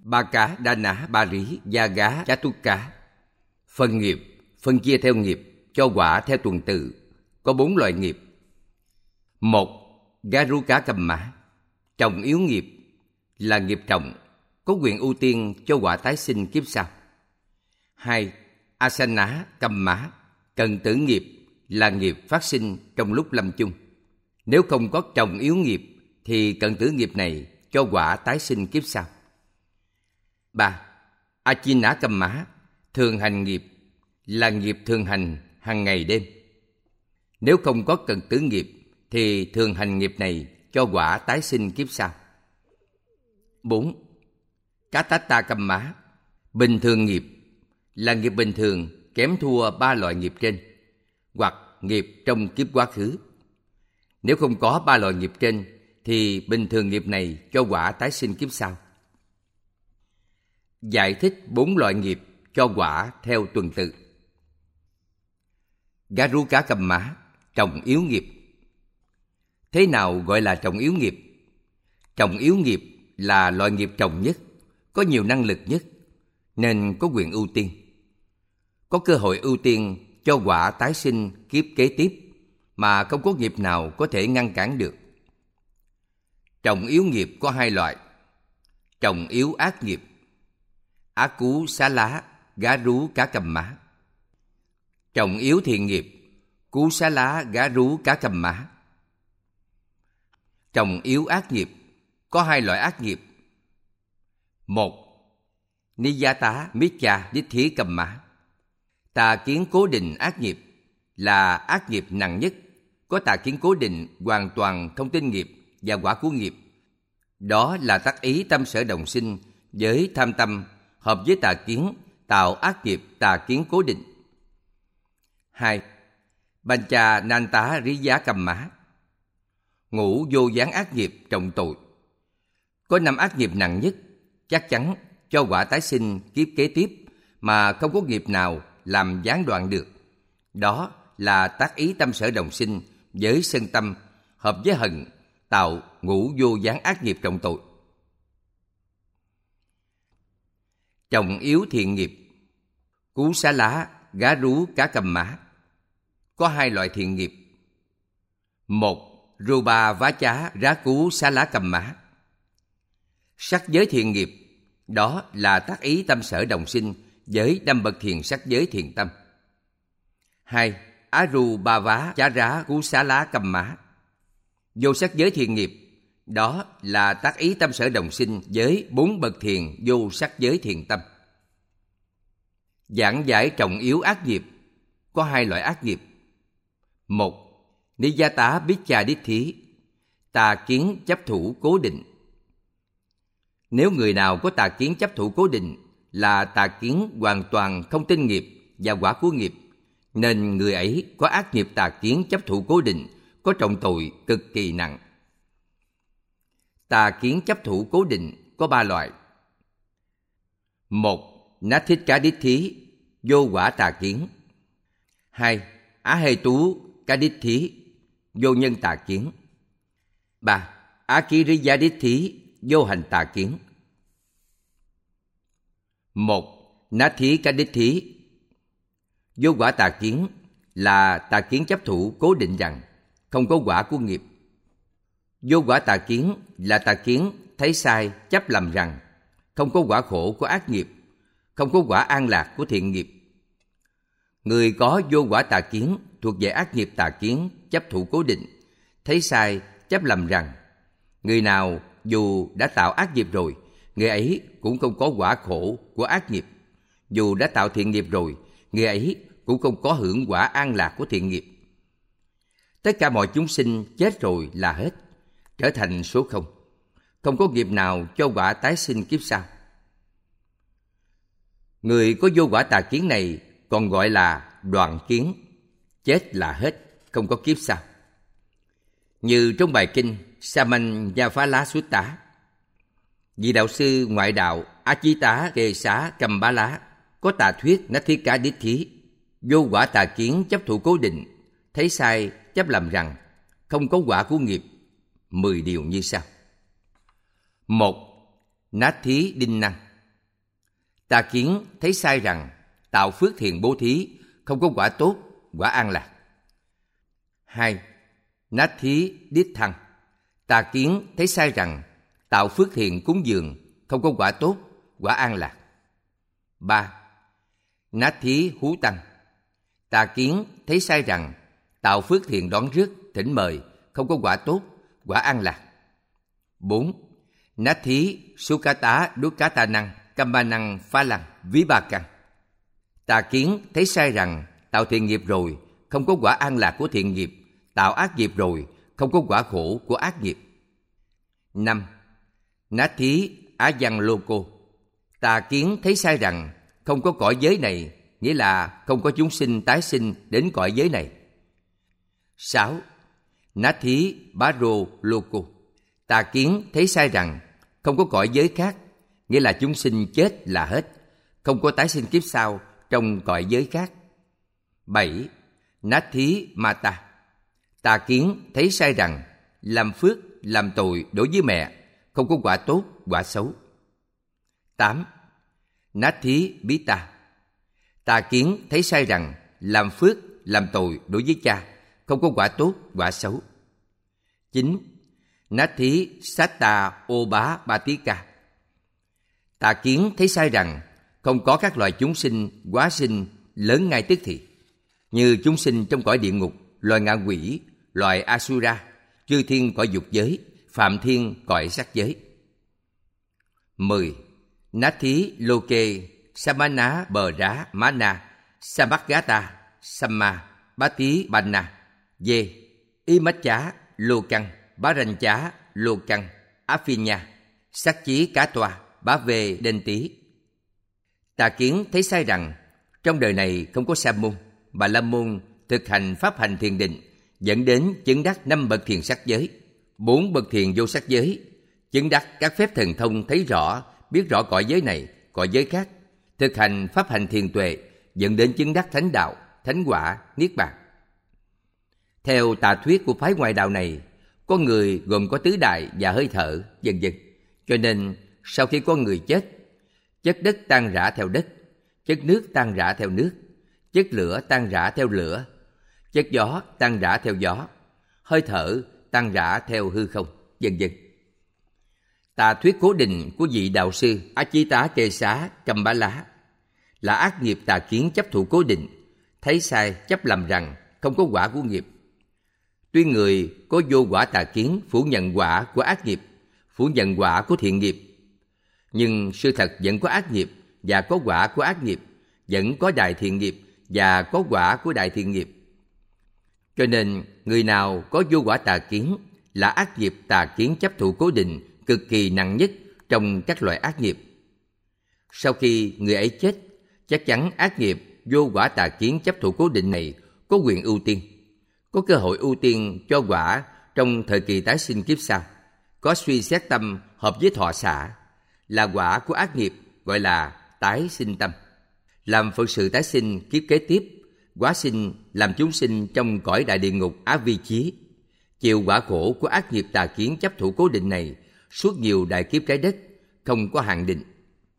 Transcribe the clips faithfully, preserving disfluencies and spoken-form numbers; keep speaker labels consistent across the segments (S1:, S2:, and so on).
S1: Ba cá, đa nã, ba rí, gia gá, chá túc cá. Phân nghiệp, phân chia theo nghiệp, cho quả theo tuần tự, có bốn loại nghiệp. Một, gá rú cá cầm mã, trọng yếu nghiệp, là nghiệp trọng, có quyền ưu tiên cho quả tái sinh kiếp sau. Hai, asana cầm mã, cần tử nghiệp, là nghiệp phát sinh trong lúc lâm chung. Nếu không có trọng yếu nghiệp thì cận tử nghiệp này cho quả tái sinh kiếp sau. Ba, achina cầm mã, thường hành nghiệp, là nghiệp thường hành hàng ngày đêm. Nếu không có cận tử nghiệp thì thường hành nghiệp này cho quả tái sinh kiếp sau. Bốn, katata cầm mã, bình thường nghiệp, là nghiệp bình thường kém thua ba loại nghiệp trên, hoặc nghiệp trong kiếp quá khứ. Nếu không có ba loại nghiệp trên thì bình thường nghiệp này cho quả tái sinh kiếp sau. Giải thích bốn loại nghiệp cho quả theo tuần tự. Gá rú cá cầm mã, trọng yếu nghiệp. Thế nào gọi là trọng yếu nghiệp? Trọng yếu nghiệp là loại nghiệp trọng nhất, có nhiều năng lực nhất, nên có quyền ưu tiên. Có cơ hội ưu tiên cho quả tái sinh kiếp kế tiếp mà không có nghiệp nào có thể ngăn cản được. Trọng yếu nghiệp có hai loại. Trọng yếu ác nghiệp, á cú xá lá, gá rú cá cầm mã. Trọng yếu thiện nghiệp, cú xá lá, gá rú cá cầm mã. Trọng yếu ác nghiệp có hai loại ác nghiệp. Một, niyata miccha đích thí cầm mã, tà kiến cố định ác nghiệp, là ác nghiệp nặng nhất, có tà kiến cố định hoàn toàn không tin nghiệp và quả của nghiệp. Đó là tác ý tâm sở đồng sinh với tham tâm, hợp với tà kiến, tạo ác nghiệp tà kiến cố định. Hai, Pancha Nanta Riya cầm mã, ngũ vô gián ác nghiệp trọng tội. Có năm ác nghiệp nặng nhất, chắc chắn cho quả tái sinh kiếp kế tiếp mà không có nghiệp nào làm gián đoạn được. Đó là tác ý tâm sở đồng sinh với sân tâm, hợp với hận, tạo ngũ vô gián ác nghiệp trọng tội. Trọng yếu thiện nghiệp, cú xá lá, gá rú cá cầm mã. Có hai loại thiện nghiệp. Một, ruba vá chá rá cú xá lá cầm mã. Sắc giới thiện nghiệp, đó là tác ý tâm sở đồng sinh với năm bậc thiền sắc giới thiện tâm. Hai, aru ba vá chá rá cú xá lá cầm mã. Vô sắc giới thiện nghiệp, đó là tác ý tâm sở đồng sinh với bốn bậc thiền vô sắc giới thiện tâm. Giảng giải trọng yếu ác nghiệp, có hai loại ác nghiệp. Một, niyata biccha đích thí, tà kiến chấp thủ cố định. Nếu người nào có tà kiến chấp thủ cố định là tà kiến hoàn toàn không tin nghiệp và quả của nghiệp, nên người ấy có ác nghiệp tà kiến chấp thủ cố định, có trọng tội cực kỳ nặng. Tà kiến chấp thủ cố định có ba loại. Một, Nathika đích thí, vô quả tà kiến. Hai, Á hê tú ca đích thí, vô nhân tà kiến. Ba, Akiriya đích thí, vô hành tà kiến. Một, Nathi ca đích thí, vô quả tà kiến là tà kiến chấp thủ cố định rằng không có quả của nghiệp. Vô quả tà kiến là tà kiến thấy sai chấp lầm rằng không có quả khổ của ác nghiệp, không có quả an lạc của thiện nghiệp. Người có vô quả tà kiến thuộc về ác nghiệp tà kiến chấp thủ cố định, thấy sai chấp lầm rằng người nào dù đã tạo ác nghiệp rồi, người ấy cũng không có quả khổ của ác nghiệp. Dù đã tạo thiện nghiệp rồi, người ấy cũng không có hưởng quả an lạc của thiện nghiệp. Tất cả mọi chúng sinh chết rồi là hết, trở thành số không. Không có nghiệp nào cho quả tái sinh kiếp sau. Người có vô quả tà kiến này còn gọi là đoạn kiến, chết là hết, không có kiếp sau. Như trong bài kinh Samannaphala Sutta, vị đạo sư ngoại đạo Achita Kê Xá Cầm Bá Lá có tà thuyết Nathika đích thí, vô quả tà kiến chấp thủ cố định, thấy sai chấp lầm rằng không có quả của nghiệp, mười điều như sau. Một, Nát thí đinh năng, Tà kiến thấy sai rằng tạo phước thiện bố thí không có quả tốt, quả an lạc. Hai. Nát thí đít thăng. Tà kiến thấy sai rằng tạo phước thiện cúng dường không có quả tốt, quả an lạc. Ba. Nát thí hú tăng. Tà kiến thấy sai rằng tạo phước thiện đón rước, thỉnh mời không có quả tốt, quả an lạc. Bốn. Nát thí sukata dukkata năng kamma năng phá lăng ví ba căn. Tà kiến thấy sai rằng tạo thiện nghiệp rồi không có quả an lạc của thiện nghiệp, tạo ác nghiệp rồi không có quả khổ của ác nghiệp. Năm. Nát thí á văn lô cô. Tà kiến thấy sai rằng không có cõi giới này, nghĩa là không có chúng sinh tái sinh đến cõi giới này. Sáu. Nát thí bá rô lô cô. Tà kiến thấy sai rằng không có cõi giới khác, nghĩa là chúng sinh chết là hết, không có tái sinh kiếp sau trong cõi giới khác. Bảy. Nát thí ma ta. Tà kiến thấy sai rằng làm phước, làm tội đối với mẹ không có quả tốt, quả xấu. Tám. Nát thí bí ta. Tà kiến thấy sai rằng làm phước, làm tội đối với cha không có quả tốt, quả xấu. Chín. Nát thí satta ô bá ba tí ca. Tà kiến thấy sai rằng không có các loài chúng sinh hóa sinh lớn ngay tức thì, như chúng sinh trong cõi địa ngục, loài ngạ quỷ, loài asura, chư thiên cõi dục giới, phạm thiên cõi sắc giới. Mười. Nát thí lô kê samana bờ rá mana samagata samma bá tí banna dê y mách chá lô căng bá ranh chá lô căng á phi nha sắc chí cá toa bá về đền tí. Tà kiến thấy sai rằng trong đời này không có sa môn, bà la môn thực hành pháp hành thiền định dẫn đến chứng đắc năm bậc thiền sắc giới, bốn bậc thiền vô sắc giới, chứng đắc các phép thần thông thấy rõ, biết rõ cõi giới này, cõi giới khác, thực hành pháp hành thiền tuệ dẫn đến chứng đắc thánh đạo, thánh quả, niết bàn. Theo tà thuyết của phái ngoại đạo này, con người gồm có tứ đại và hơi thở, vân vân. Cho nên sau khi con người chết, chất đất tan rã theo đất, chất nước tan rã theo nước, chất lửa tan rã theo lửa, chất gió tan rã theo gió, hơi thở tan rã theo hư không, vân vân. Tà thuyết cố định của vị đạo sư Achita Kê Xá Cầm Bá Lá là ác nghiệp tà kiến chấp thụ cố định, thấy sai chấp lầm rằng không có quả của nghiệp. Tuy người có vô quả tà kiến phủ nhận quả của ác nghiệp, phủ nhận quả của thiện nghiệp, nhưng sự thật vẫn có ác nghiệp và có quả của ác nghiệp, vẫn có đại thiện nghiệp và có quả của đại thiện nghiệp. Cho nên người nào có vô quả tà kiến là ác nghiệp tà kiến chấp thụ cố định cực kỳ nặng nhất trong các loại ác nghiệp. Sau khi người ấy chết, chắc chắn ác nghiệp vô quả tà kiến chấp thụ cố định này có quyền ưu tiên, có cơ hội ưu tiên cho quả trong thời kỳ tái sinh kiếp sau, có suy xét tâm hợp với thọ xả, là quả của ác nghiệp gọi là tái sinh tâm, làm phận sự tái sinh kiếp kế tiếp, hóa sinh làm chúng sinh trong cõi đại địa ngục Á Vi Chí, chịu quả khổ của ác nghiệp tà kiến chấp thủ cố định này suốt nhiều đại kiếp trái đất, không có hạn định.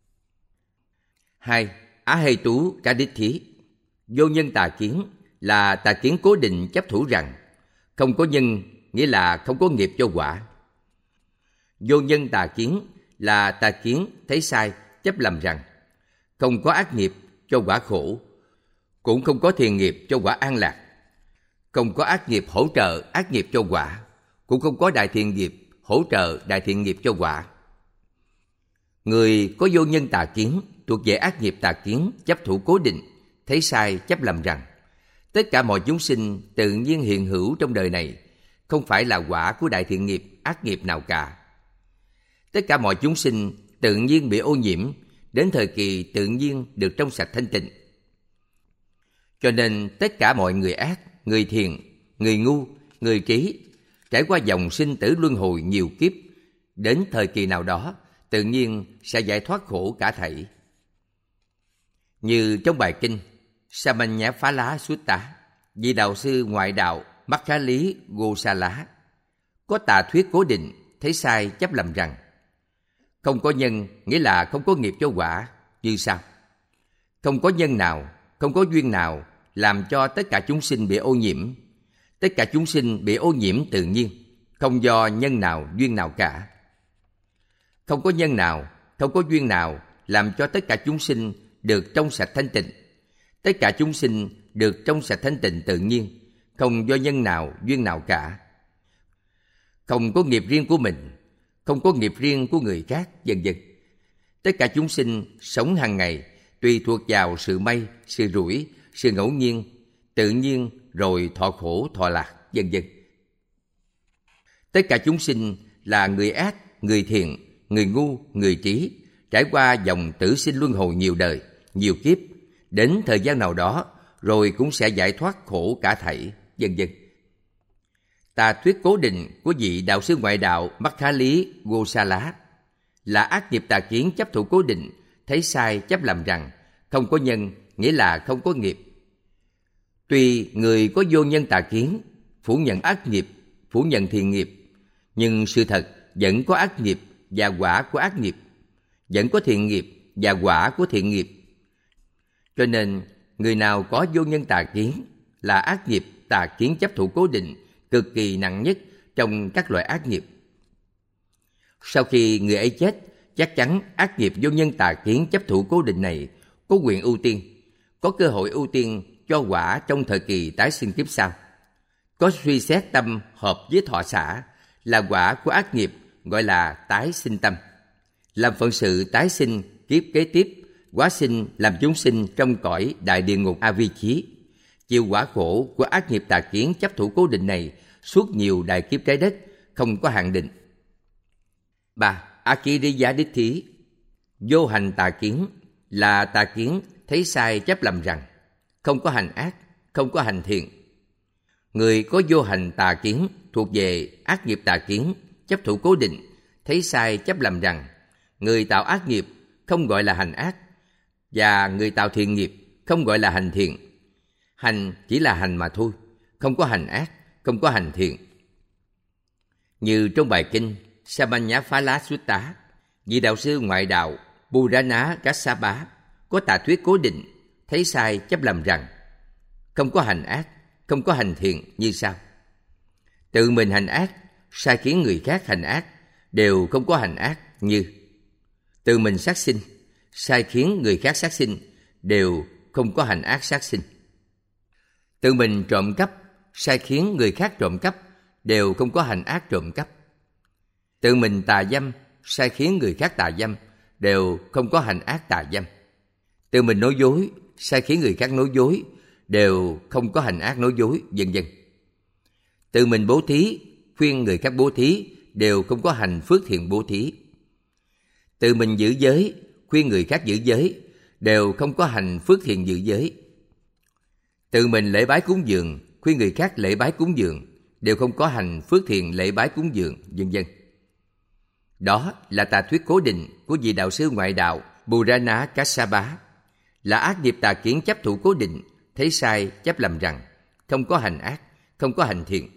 S1: Hai. Á Hê Tú Cá Đích Thí. Vô nhân tà kiến là tà kiến cố định chấp thủ rằng không có nhân, nghĩa là không có nghiệp cho quả. Vô nhân tà kiến là tà kiến thấy sai chấp lầm rằng không có ác nghiệp cho quả khổ, cũng không có thiện nghiệp cho quả an lạc, không có ác nghiệp hỗ trợ ác nghiệp cho quả, cũng không có đại thiện nghiệp hỗ trợ đại thiện nghiệp cho quả. Người có vô nhân tà kiến thuộc về ác nghiệp tà kiến chấp thủ cố định, thấy sai chấp lầm rằng tất cả mọi chúng sinh tự nhiên hiện hữu trong đời này không phải là quả của đại thiện nghiệp ác nghiệp nào cả. Tất cả mọi chúng sinh tự nhiên bị ô nhiễm, đến thời kỳ tự nhiên được trong sạch thanh tịnh. Cho nên tất cả mọi người ác, người thiện, người ngu, người trí trải qua dòng sinh tử luân hồi nhiều kiếp, đến thời kỳ nào đó tự nhiên sẽ giải thoát khổ cả thảy. Như trong bài kinh Samanya Phá Lá Sutta, vị đạo sư ngoại đạo Makkhali Gosala có tà thuyết cố định, thấy sai chấp lầm rằng không có nhân, nghĩa là không có nghiệp cho quả, như sau. Không có nhân nào, không có duyên nào làm cho tất cả chúng sinh bị ô nhiễm. Tất cả chúng sinh bị ô nhiễm tự nhiên, không do nhân nào, duyên nào cả. Không có nhân nào, không có duyên nào làm cho tất cả chúng sinh được trong sạch thanh tịnh. Tất cả chúng sinh được trong sạch thanh tịnh tự nhiên, không do nhân nào, duyên nào cả. Không có nghiệp riêng của mình, không có nghiệp riêng của người khác, vân vân. Tất cả chúng sinh sống hàng ngày tùy thuộc vào sự may, sự rủi, sự ngẫu nhiên, tự nhiên rồi thọ khổ, thọ lạc, vân vân. Tất cả chúng sinh là người ác, người thiện, người ngu, người trí, trải qua dòng tử sinh luân hồi nhiều đời, nhiều kiếp, đến thời gian nào đó rồi cũng sẽ giải thoát khổ cả thảy, vân vân. Tà thuyết cố định của vị đạo sư ngoại đạo Makkhali Gosala là ác nghiệp tà kiến chấp thủ cố định, thấy sai chấp làm rằng không có nhân nghĩa là không có nghiệp. Tuy người có vô nhân tà kiến, phủ nhận ác nghiệp, phủ nhận thiện nghiệp, nhưng sự thật vẫn có ác nghiệp và quả của ác nghiệp, vẫn có thiện nghiệp và quả của thiện nghiệp. Cho nên, người nào có vô nhân tà kiến là ác nghiệp tà kiến chấp thủ cố định cực kỳ nặng nhất trong các loại ác nghiệp. Sau khi người ấy chết, chắc chắn ác nghiệp vô nhân tà kiến chấp thủ cố định này có quyền ưu tiên, có cơ hội ưu tiên cho quả trong thời kỳ tái sinh kiếp sau. Có suy xét tâm hợp với thọ xả là quả của ác nghiệp, gọi là tái sinh tâm. Làm phận sự tái sinh kiếp kế tiếp, hóa sinh làm chúng sinh trong cõi đại địa ngục A Vi Chí, chịu quả khổ của ác nghiệp tà kiến chấp thủ cố định này suốt nhiều đại kiếp trái đất, không có hạn định. ba. Akiriya Đích vô hành tà kiến là tà kiến thấy sai chấp lầm rằng không có hành ác, không có hành thiện. Người có vô hành tà kiến thuộc về ác nghiệp tà kiến chấp thủ cố định, thấy sai chấp lầm rằng người tạo ác nghiệp không gọi là hành ác, và người tạo thiện nghiệp không gọi là hành thiện. Hành chỉ là hành mà thôi, không có hành ác, không có hành thiện. Như trong bài kinh Samannaphala Sutta, vị đạo sư ngoại đạo Purana Kassapa có tà thuyết cố định, thấy sai chấp lầm rằng không có hành ác, không có hành thiện như sau. Tự mình hành ác, sai khiến người khác hành ác, đều không có hành ác như tự mình sát sinh, sai khiến người khác sát sinh, đều không có hành ác sát sinh. Tự mình trộm cắp, sai khiến người khác trộm cắp, đều không có hành ác trộm cắp. Tự mình tà dâm, sai khiến người khác tà dâm, đều không có hành ác tà dâm. Tự mình nói dối, sai khiến người khác nói dối, đều không có hành ác nói dối, vân vân. Tự mình bố thí, khuyên người khác bố thí, đều không có hành phước thiện bố thí. Tự mình giữ giới, khuyên người khác giữ giới, đều không có hành phước thiện giữ giới. Tự mình lễ bái cúng dường, khuyên người khác lễ bái cúng dường, đều không có hành phước thiện lễ bái cúng dường, vân vân. Đó là tà thuyết cố định của vị đạo sư ngoại đạo Purana Kassapa, là ác nghiệp tà kiến chấp thủ cố định, thấy sai chấp lầm rằng không có hành ác, không có hành thiện.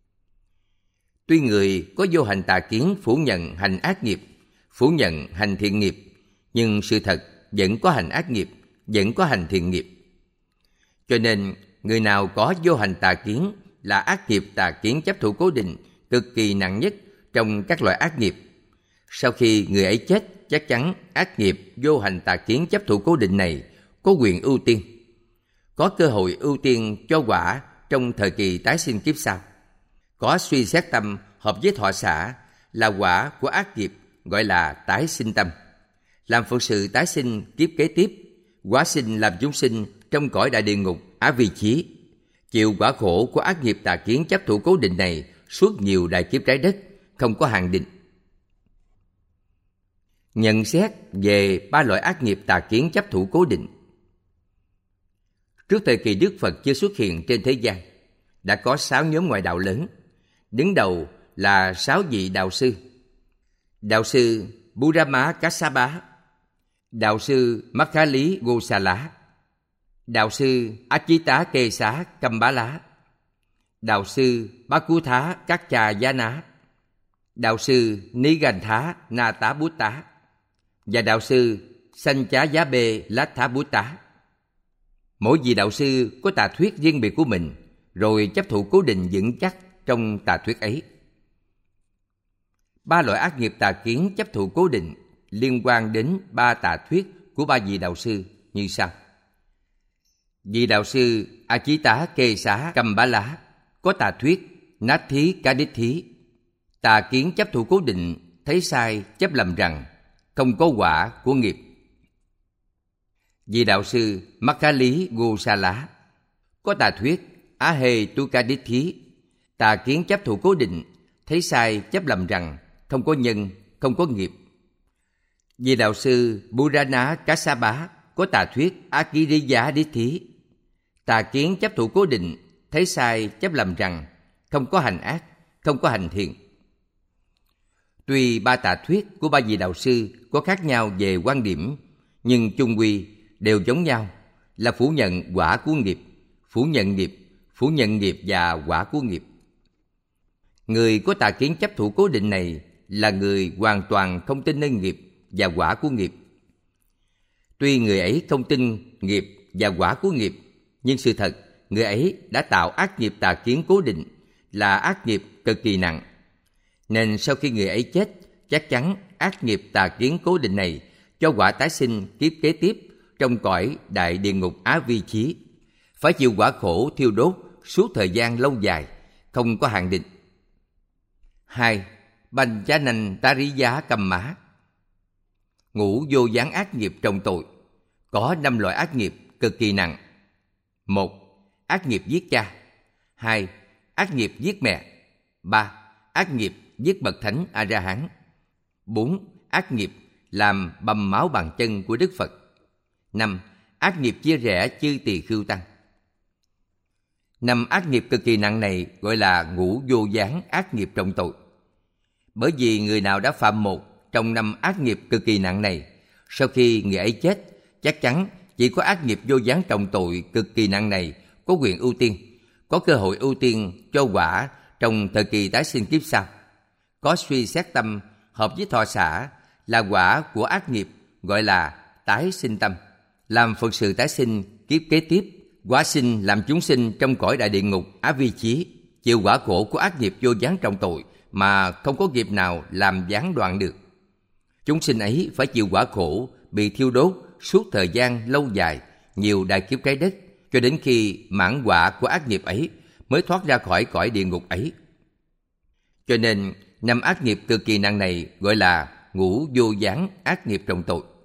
S1: Tuy người có vô hành tà kiến phủ nhận hành ác nghiệp, phủ nhận hành thiện nghiệp, nhưng sự thật vẫn có hành ác nghiệp, vẫn có hành thiện nghiệp. Cho nên, người nào có vô hành tà kiến là ác nghiệp tà kiến chấp thủ cố định cực kỳ nặng nhất trong các loại ác nghiệp. Sau khi người ấy chết, chắc chắn ác nghiệp vô hành tà kiến chấp thủ cố định này có quyền ưu tiên, có cơ hội ưu tiên cho quả trong thời kỳ tái sinh kiếp sau. Có suy xét tâm hợp với thọ xả là quả của ác nghiệp, gọi là tái sinh tâm. Làm phận sự tái sinh kiếp kế tiếp, hóa sinh làm chúng sinh trong cõi đại địa ngục Á Vi Chí, chịu quả khổ của ác nghiệp tà kiến chấp thủ cố định này suốt nhiều đại kiếp trái đất, không có hạn định. Nhận xét về ba loại ác nghiệp tà kiến chấp thủ cố định. Trước thời kỳ Đức Phật chưa xuất hiện trên thế gian, đã có sáu nhóm ngoại đạo lớn. Đứng đầu là sáu vị đạo sư. Đạo sư Purana Kassapa, đạo sư Makkhali Gosala, đạo sư Achita Kesa Kambala, đạo sư Bakutha Kaccayana, đạo sư Nigantha Natabutta và đạo sư Sanh chá giá bê lát thá bút tá. Mỗi vị đạo sư có tà thuyết riêng biệt của mình, rồi chấp thụ cố định vững chắc trong tà thuyết ấy. Ba loại ác nghiệp tà kiến chấp thụ cố định liên quan đến ba tà thuyết của ba vị đạo sư như sau. Vị đạo sư A Chí Tá Kê Xá Cầm Bá Lá có tà thuyết Nát Thí Cá Đích Thí. Tà kiến chấp thụ cố định, thấy sai chấp lầm rằng không có quả của nghiệp. Vị đạo sư Mắc Khá Lý Gô Sa Lá có tà thuyết Á Hê Tu Ca Đích Thí. Tà kiến chấp thụ cố định, thấy sai chấp lầm rằng không có nhân, không có nghiệp. Vị đạo sư Burana Cá Sa Bá có tà thuyết Á Ký Rí Giá Đích Thí. Tà kiến chấp thụ cố định, thấy sai chấp lầm rằng không có hành ác, không có hành thiện. Tuy ba tà thuyết của ba vị đạo sư có khác nhau về quan điểm, nhưng chung quy đều giống nhau là phủ nhận quả của nghiệp, phủ nhận nghiệp, phủ nhận nghiệp và quả của nghiệp. Người có tà kiến chấp thụ cố định này là người hoàn toàn không tin nơi nghiệp và quả của nghiệp. Tuy người ấy không tin nghiệp và quả của nghiệp, nhưng sự thật người ấy đã tạo ác nghiệp tà kiến cố định là ác nghiệp cực kỳ nặng. Nên sau khi người ấy chết, chắc chắn ác nghiệp tà kiến cố định này cho quả tái sinh kiếp kế tiếp trong cõi đại địa ngục Á Vi Chí, phải chịu quả khổ thiêu đốt suốt thời gian lâu dài, không có hạn định. Hai, Bành Chá Nanh Tá Rí Giá Cầm Má. Ngũ vô gián ác nghiệp trọng tội, có năm loại ác nghiệp cực kỳ nặng. Một, ác nghiệp giết cha. Hai, ác nghiệp giết mẹ. Ba, ác nghiệp giết bậc thánh A-ra-hán. Bốn, ác nghiệp làm bầm máu bàn chân của Đức Phật. Năm, ác nghiệp chia rẽ chư tỳ khưu tăng. Năm ác nghiệp cực kỳ nặng này gọi là ngũ vô gián ác nghiệp trọng tội. Bởi vì người nào đã phạm một trong năm ác nghiệp cực kỳ nặng này, sau khi người ấy chết, chắc chắn chỉ có ác nghiệp vô gián trọng tội cực kỳ nặng này có quyền ưu tiên, có cơ hội ưu tiên cho quả trong thời kỳ tái sinh kiếp sau. Có suy xét tâm hợp với thọ xả là quả của ác nghiệp gọi là tái sinh tâm, làm phật sự tái sinh kiếp kế tiếp, quả sinh làm chúng sinh trong cõi đại địa ngục Á Vi Chí, chịu quả khổ của ác nghiệp vô gián trọng tội mà không có nghiệp nào làm gián đoạn được. Chúng sinh ấy phải chịu quả khổ bị thiêu đốt suốt thời gian lâu dài, nhiều đại kiếp trái đất, cho đến khi mãn quả của ác nghiệp ấy mới thoát ra khỏi cõi địa ngục ấy. Cho nên năm ác nghiệp cực kỳ nặng này gọi là ngũ vô gián ác nghiệp trọng tội.